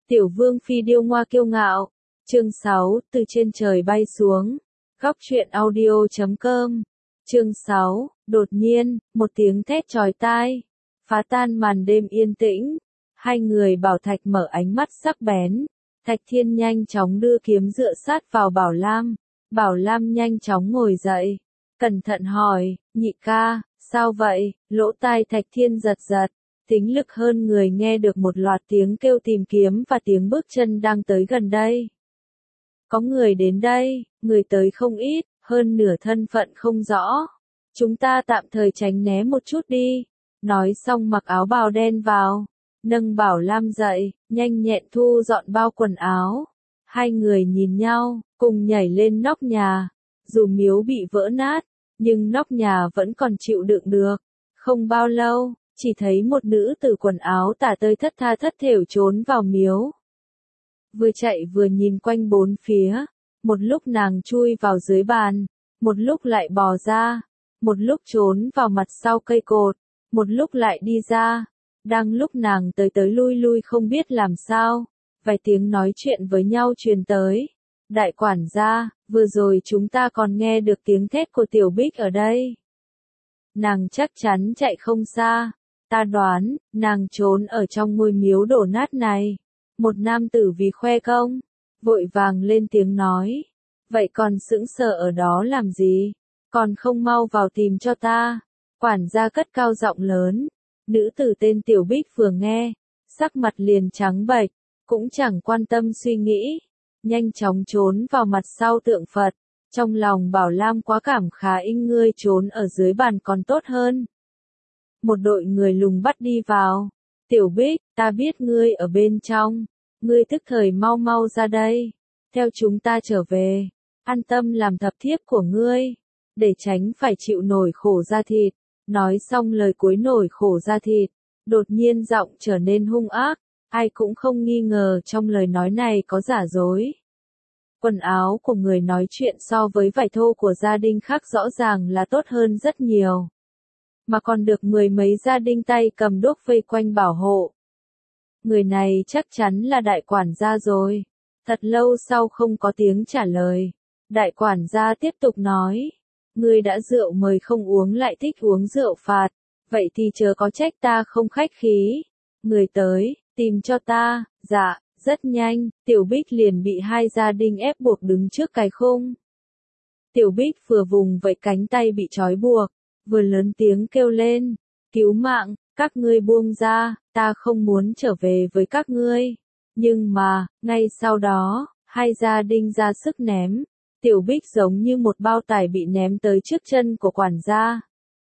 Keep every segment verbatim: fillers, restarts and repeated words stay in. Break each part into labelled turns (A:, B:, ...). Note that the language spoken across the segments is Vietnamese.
A: Tiểu vương phi điêu ngoa kiêu ngạo. Chương sáu, từ trên trời bay xuống. Góc truyện audio chấm com. Chương sáu, đột nhiên, một tiếng thét chói tai, phá tan màn đêm yên tĩnh. Hai người Bảo Thạch mở ánh mắt sắc bén. Thạch Thiên nhanh chóng đưa kiếm dựa sát vào Bảo Lam. Bảo Lam nhanh chóng ngồi dậy. Cẩn thận hỏi, nhị ca, sao vậy? Lỗ tai Thạch Thiên giật giật. Tính lực hơn người nghe được một loạt tiếng kêu tìm kiếm và tiếng bước chân đang tới gần đây. Có người đến đây, người tới không ít, hơn nửa thân phận không rõ. Chúng ta tạm thời tránh né một chút đi. Nói xong mặc áo bào đen vào, nâng Bảo Lam dậy, nhanh nhẹn thu dọn bao quần áo. Hai người nhìn nhau, cùng nhảy lên nóc nhà. Dù miếu bị vỡ nát, nhưng nóc nhà vẫn còn chịu đựng được. Không bao lâu, chỉ thấy một nữ tử quần áo tả tơi thất tha thất thểu trốn vào miếu. Vừa chạy vừa nhìn quanh bốn phía, một lúc nàng chui vào dưới bàn, một lúc lại bò ra, một lúc trốn vào mặt sau cây cột, một lúc lại đi ra. Đang lúc nàng tới tới lui lui không biết làm sao, vài tiếng nói chuyện với nhau truyền tới. Đại quản gia, vừa rồi chúng ta còn nghe được tiếng thét của Tiểu Bích ở đây. Nàng chắc chắn chạy không xa. Ta đoán, nàng trốn ở trong ngôi miếu đổ nát này. Một nam tử vì khoe công, vội vàng lên tiếng nói. Vậy còn sững sờ ở đó làm gì? Còn không mau vào tìm cho ta. Quản gia cất cao giọng lớn. Nữ tử tên Tiểu Bích vừa nghe, sắc mặt liền trắng bệch, cũng chẳng quan tâm suy nghĩ. Nhanh chóng trốn vào mặt sau tượng Phật. Trong lòng Bảo Lam quá cảm khái, ngươi trốn ở dưới bàn còn tốt hơn. Một đội người lùng bắt đi vào. Tiểu Bích, ta biết ngươi ở bên trong. Ngươi tức thời mau mau ra đây. Theo chúng ta trở về. An tâm làm thập thiếp của ngươi. Để tránh phải chịu nổi khổ da thịt. Nói xong lời cuối nổi khổ da thịt. Đột nhiên giọng trở nên hung ác. Ai cũng không nghi ngờ trong lời nói này có giả dối. Quần áo của người nói chuyện so với vải thô của gia đình khác rõ ràng là tốt hơn rất nhiều. Mà còn được mười mấy gia đình tay cầm đuốc vây quanh bảo hộ. Người này chắc chắn là đại quản gia rồi. Thật lâu sau không có tiếng trả lời. Đại quản gia tiếp tục nói. Ngươi đã rượu mời không uống lại thích uống rượu phạt. Vậy thì chớ có trách ta không khách khí. Người tới, tìm cho ta. Dạ, rất nhanh, Tiểu Bích liền bị hai gia đình ép buộc đứng trước cái khung. Tiểu Bích vừa vùng vẫy cánh tay bị trói buộc. Vừa lớn tiếng kêu lên, cứu mạng, các ngươi buông ra, ta không muốn trở về với các ngươi. Nhưng mà, ngay sau đó, hai gia đình ra sức ném. Tiểu Bích giống như một bao tải bị ném tới trước chân của quản gia.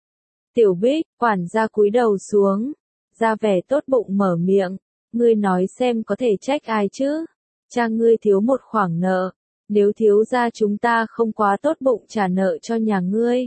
A: Tiểu Bích, quản gia cúi đầu xuống, ra vẻ tốt bụng mở miệng, ngươi nói xem có thể trách ai chứ? Cha ngươi thiếu một khoản nợ, nếu thiếu gia chúng ta không quá tốt bụng trả nợ cho nhà ngươi.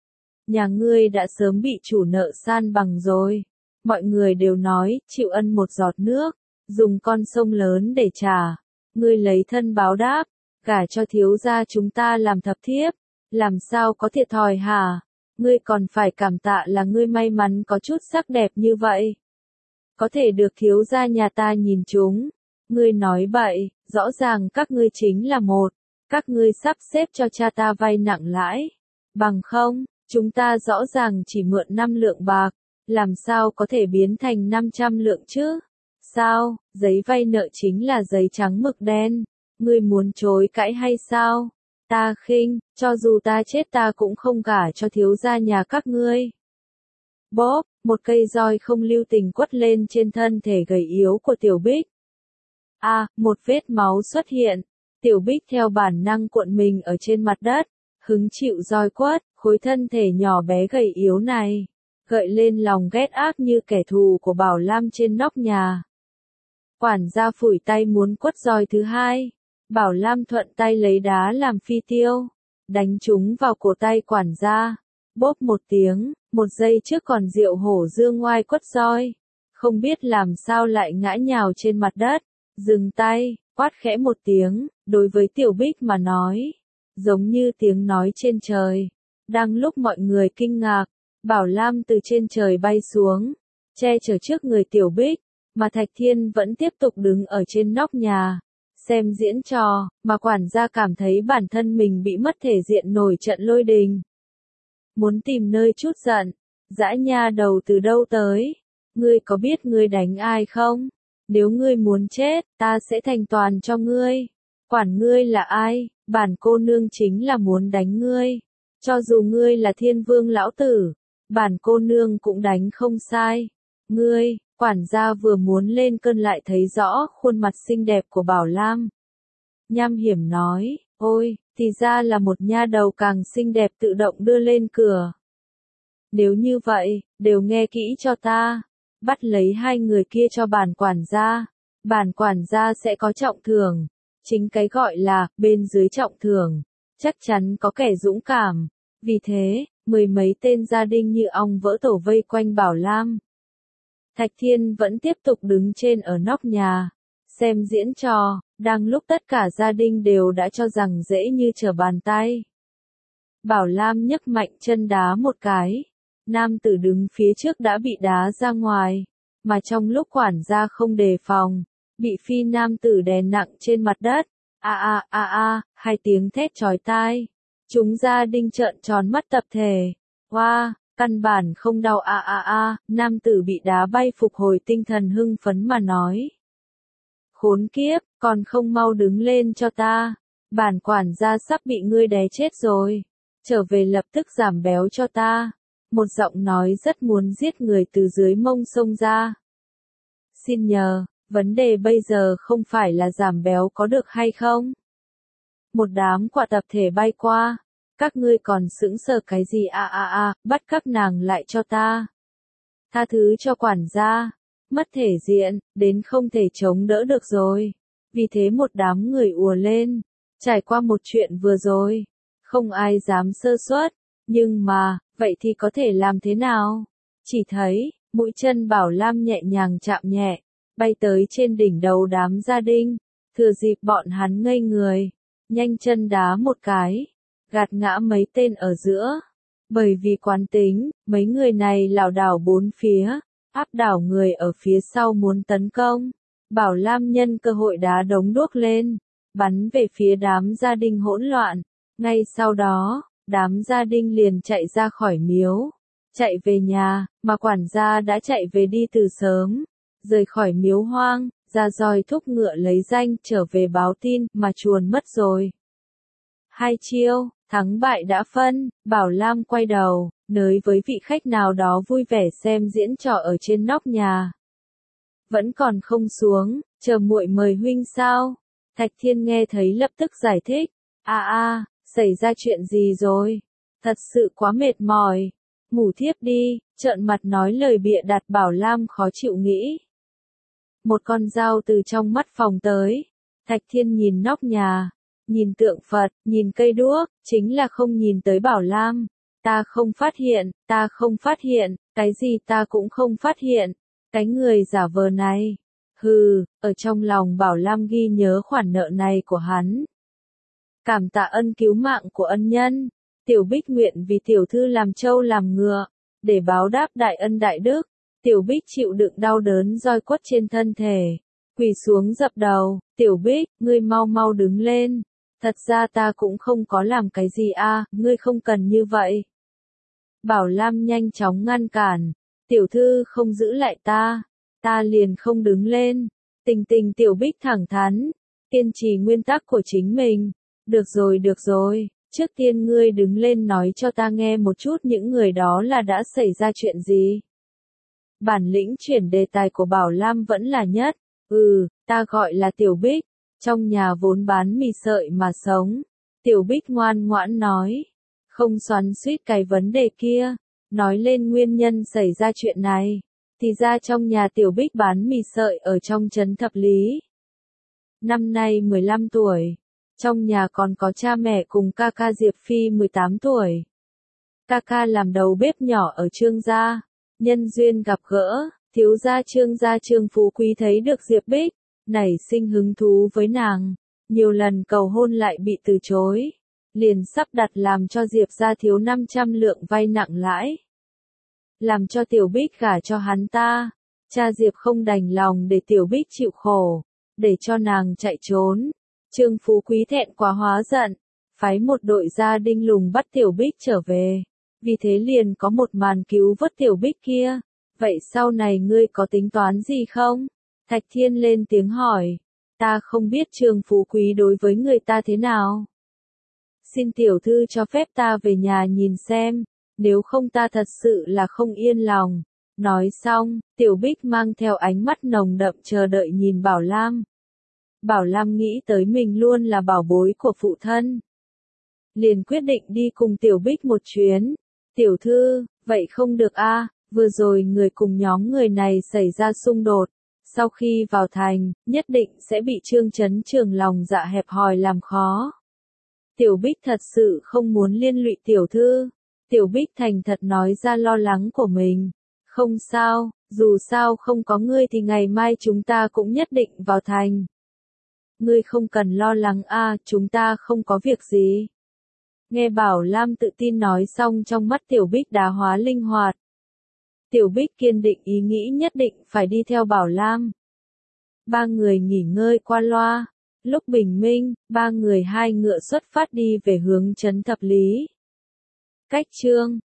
A: Nhà ngươi đã sớm bị chủ nợ san bằng rồi. Mọi người đều nói, chịu ân một giọt nước, dùng con sông lớn để trả. Ngươi lấy thân báo đáp, gả cho thiếu gia chúng ta làm thập thiếp, làm sao có thiệt thòi hả? Ngươi còn phải cảm tạ là ngươi may mắn có chút sắc đẹp như vậy. Có thể được thiếu gia nhà ta nhìn chúng. Ngươi nói bậy, rõ ràng các ngươi chính là một. Các ngươi sắp xếp cho cha ta vay nặng lãi. Bằng không, chúng ta rõ ràng chỉ mượn năm lượng bạc, làm sao có thể biến thành năm trăm lượng chứ? Sao, giấy vay nợ chính là giấy trắng mực đen, ngươi muốn chối cãi hay sao? Ta khinh, cho dù ta chết ta cũng không gả cho thiếu gia nhà các ngươi. Bóp, một cây roi không lưu tình quất lên trên thân thể gầy yếu của Tiểu Bích. A, à, một vết máu xuất hiện, Tiểu Bích theo bản năng cuộn mình ở trên mặt đất, hứng chịu roi quất. Khối thân thể nhỏ bé gầy yếu này, gợi lên lòng ghét ác như kẻ thù của Bảo Lam trên nóc nhà. Quản gia phủi tay muốn quất roi thứ hai. Bảo Lam thuận tay lấy đá làm phi tiêu, đánh trúng vào cổ tay quản gia. Bốp một tiếng, một giây trước còn diệu hổ dương ngoai quất roi. Không biết làm sao lại ngã nhào trên mặt đất. Dừng tay, quát khẽ một tiếng, đối với Tiểu Bích mà nói. Giống như tiếng nói trên trời. Đang lúc mọi người kinh ngạc, Bảo Lam từ trên trời bay xuống, che chở trước người Tiểu Bích, mà Thạch Thiên vẫn tiếp tục đứng ở trên nóc nhà, xem diễn trò, mà quản gia cảm thấy bản thân mình bị mất thể diện nổi trận lôi đình. Muốn tìm nơi chút giận, dã nha đầu từ đâu tới? Ngươi có biết ngươi đánh ai không? Nếu ngươi muốn chết, ta sẽ thành toàn cho ngươi. Quản ngươi là ai, bản cô nương chính là muốn đánh ngươi. Cho dù ngươi là thiên vương lão tử, bản cô nương cũng đánh không sai. Ngươi, quản gia vừa muốn lên cơn lại thấy rõ khuôn mặt xinh đẹp của Bảo Lam. Nham hiểm nói, ôi, thì ra là một nha đầu càng xinh đẹp tự động đưa lên cửa. Nếu như vậy, đều nghe kỹ cho ta. Bắt lấy hai người kia cho bản quản gia. Bản quản gia sẽ có trọng thưởng. Chính cái gọi là, bên dưới trọng thưởng. Chắc chắn có kẻ dũng cảm. Vì thế, mười mấy tên gia đình như ong vỡ tổ vây quanh Bảo Lam. Thạch Thiên vẫn tiếp tục đứng trên ở nóc nhà. Xem diễn trò, đang lúc tất cả gia đình đều đã cho rằng dễ như trở bàn tay. Bảo Lam nhấc mạnh chân đá một cái. Nam tử đứng phía trước đã bị đá ra ngoài, mà trong lúc quản gia không đề phòng, bị phi nam tử đè nặng trên mặt đất. A a a a, hai tiếng thét chói tai. Chúng gia đình trợn tròn mắt tập thể. Wow, căn bản không đau a a a, nam tử bị đá bay phục hồi tinh thần hưng phấn mà nói. Khốn kiếp, còn không mau đứng lên cho ta. Bản quản gia sắp bị ngươi đè chết rồi. Trở về lập tức giảm béo cho ta. Một giọng nói rất muốn giết người từ dưới mông xông ra. Xin nhờ, vấn đề bây giờ không phải là giảm béo có được hay không? Một đám quả tập thể bay qua. Các ngươi còn sững sờ cái gì a a a, bắt các nàng lại cho ta. Tha thứ cho quản gia. Mất thể diện, đến không thể chống đỡ được rồi. Vì thế một đám người ùa lên. Trải qua một chuyện vừa rồi. Không ai dám sơ suất. Nhưng mà, vậy thì có thể làm thế nào? Chỉ thấy, mũi chân Bảo Lam nhẹ nhàng chạm nhẹ, bay tới trên đỉnh đầu đám gia đình, thừa dịp bọn hắn ngây người, nhanh chân đá một cái, gạt ngã mấy tên ở giữa. Bởi vì quán tính, mấy người này lảo đảo bốn phía, áp đảo người ở phía sau muốn tấn công. Bảo Lam nhân cơ hội đá đống đuốc lên, bắn về phía đám gia đình hỗn loạn. Ngay sau đó, đám gia đình liền chạy ra khỏi miếu, chạy về nhà, mà quản gia đã chạy về đi từ sớm, rời khỏi miếu hoang, ra roi thúc ngựa lấy danh trở về báo tin mà chuồn mất rồi. Hai chiêu, thắng bại đã phân, Bảo Lam quay đầu, nới với vị khách nào đó vui vẻ xem diễn trò ở trên nóc nhà. Vẫn còn không xuống, chờ muội mời huynh sao? Thạch Thiên nghe thấy lập tức giải thích, a a, xảy ra chuyện gì rồi? Thật sự quá mệt mỏi. Ngủ thiếp đi, trợn mặt nói lời bịa đặt Bảo Lam khó chịu nghĩ. Một con dao từ trong mắt phòng tới. Thạch Thiên nhìn nóc nhà, nhìn tượng Phật, nhìn cây đuốc, chính là không nhìn tới Bảo Lam. Ta không phát hiện, ta không phát hiện, cái gì ta cũng không phát hiện. Cái người giả vờ này. Hừ, ở trong lòng Bảo Lam ghi nhớ khoản nợ này của hắn. Cảm tạ ân cứu mạng của ân nhân. Tiểu Bích nguyện vì tiểu thư làm trâu làm ngựa, để báo đáp đại ân đại đức. Tiểu Bích chịu đựng đau đớn roi quất trên thân thể, quỳ xuống dập đầu. Tiểu Bích, ngươi mau mau đứng lên. Thật ra ta cũng không có làm cái gì a, à, ngươi không cần như vậy. Bảo Lam nhanh chóng ngăn cản. Tiểu thư không giữ lại ta, ta liền không đứng lên. Tình tình Tiểu Bích thẳng thắn, kiên trì nguyên tắc của chính mình. Được rồi được rồi, trước tiên ngươi đứng lên nói cho ta nghe một chút những người đó là đã xảy ra chuyện gì. Bản lĩnh chuyển đề tài của Bảo Lam vẫn là nhất. Ừ, ta gọi là Tiểu Bích, trong nhà vốn bán mì sợi mà sống. Tiểu Bích ngoan ngoãn nói, không xoắn xuýt cái vấn đề kia, nói lên nguyên nhân xảy ra chuyện này. Thì ra trong nhà Tiểu Bích bán mì sợi ở trong trấn Thập Lý. Năm nay mười lăm tuổi. Trong nhà còn có cha mẹ cùng ca ca Diệp Phi mười tám tuổi. Ca ca làm đầu bếp nhỏ ở Trương gia. Nhân duyên gặp gỡ, thiếu gia Trương gia Trương Phú Quý thấy được Diệp Bích, nảy sinh hứng thú với nàng. Nhiều lần cầu hôn lại bị từ chối. Liền sắp đặt làm cho Diệp gia thiếu năm trăm lượng vay nặng lãi. Làm cho Tiểu Bích gả cho hắn ta. Cha Diệp không đành lòng để Tiểu Bích chịu khổ, để cho nàng chạy trốn. Trương Phú Quý thẹn quá hóa giận, phái một đội gia đinh lùng bắt Tiểu Bích trở về. Vì thế liền có một màn cứu vớt Tiểu Bích kia. Vậy sau này ngươi có tính toán gì không? Thạch Thiên lên tiếng hỏi. Ta không biết Trương Phú Quý đối với người ta thế nào. Xin tiểu thư cho phép ta về nhà nhìn xem, nếu không ta thật sự là không yên lòng. Nói xong, Tiểu Bích mang theo ánh mắt nồng đậm chờ đợi nhìn Bảo Lam. Bảo Lam nghĩ tới mình luôn là bảo bối của phụ thân. Liền quyết định đi cùng Tiểu Bích một chuyến. Tiểu thư, vậy không được a, vừa rồi người cùng nhóm người này xảy ra xung đột. Sau khi vào thành, nhất định sẽ bị Trương Chấn Trường lòng dạ hẹp hòi làm khó. Tiểu Bích thật sự không muốn liên lụy tiểu thư. Tiểu Bích thành thật nói ra lo lắng của mình. Không sao, dù sao không có ngươi thì ngày mai chúng ta cũng nhất định vào thành. Ngươi không cần lo lắng a, chúng ta không có việc gì. Nghe Bảo Lam tự tin nói xong trong mắt Tiểu Bích đá hóa linh hoạt. Tiểu Bích kiên định ý nghĩ nhất định phải đi theo Bảo Lam. Ba người nghỉ ngơi qua loa. Lúc bình minh, ba người hai ngựa xuất phát đi về hướng trấn Thập Lý. Cách chương